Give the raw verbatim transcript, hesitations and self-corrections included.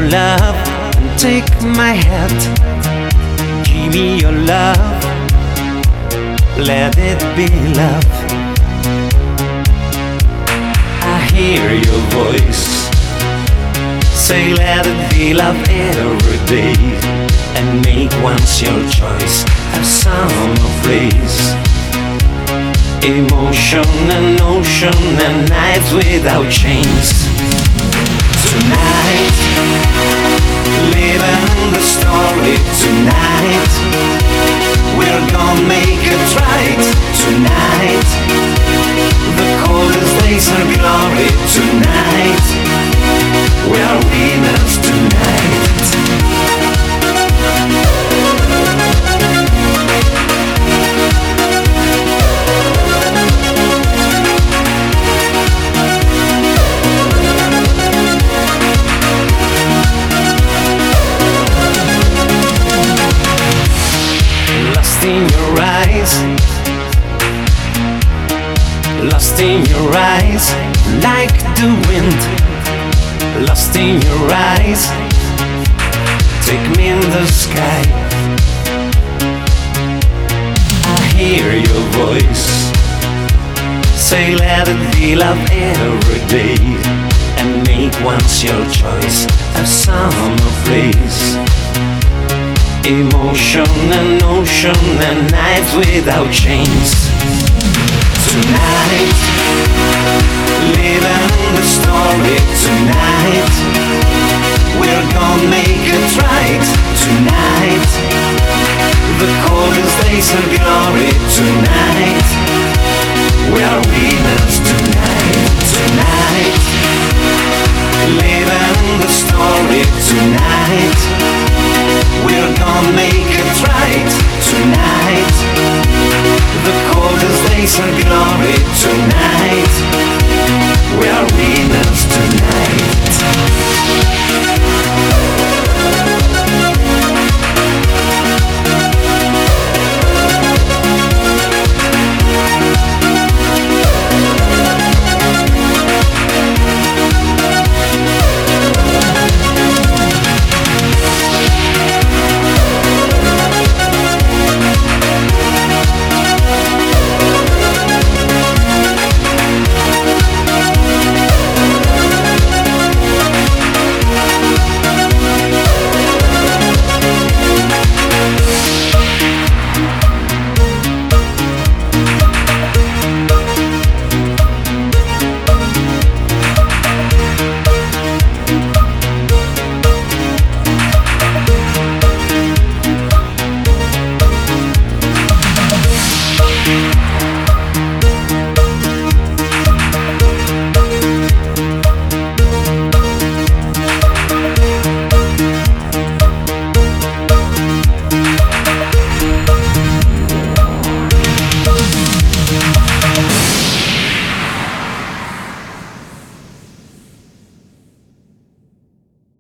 love and take my hand. Give me your love, let it be love. I hear your voice say let it be love every day, and make once your choice a summer place. Emotion and ocean and nights without chains. Tonight, living the story tonight. We're gonna make it right tonight. The coldest days are glory tonight. We are winners tonight. Lost in your eyes, lost in your eyes, like the wind. Lost in your eyes, take me in the sky. I hear your voice say let it be love every day, and make once your choice a summer place. Emotion and ocean and nights without chains. Tonight, living the story tonight. We're gonna make it right tonight. The coldest days are glory tonight. We are winners tonight, tonight. Living the story tonight. We're gonna make it right tonight. The coldest days are glory tonight.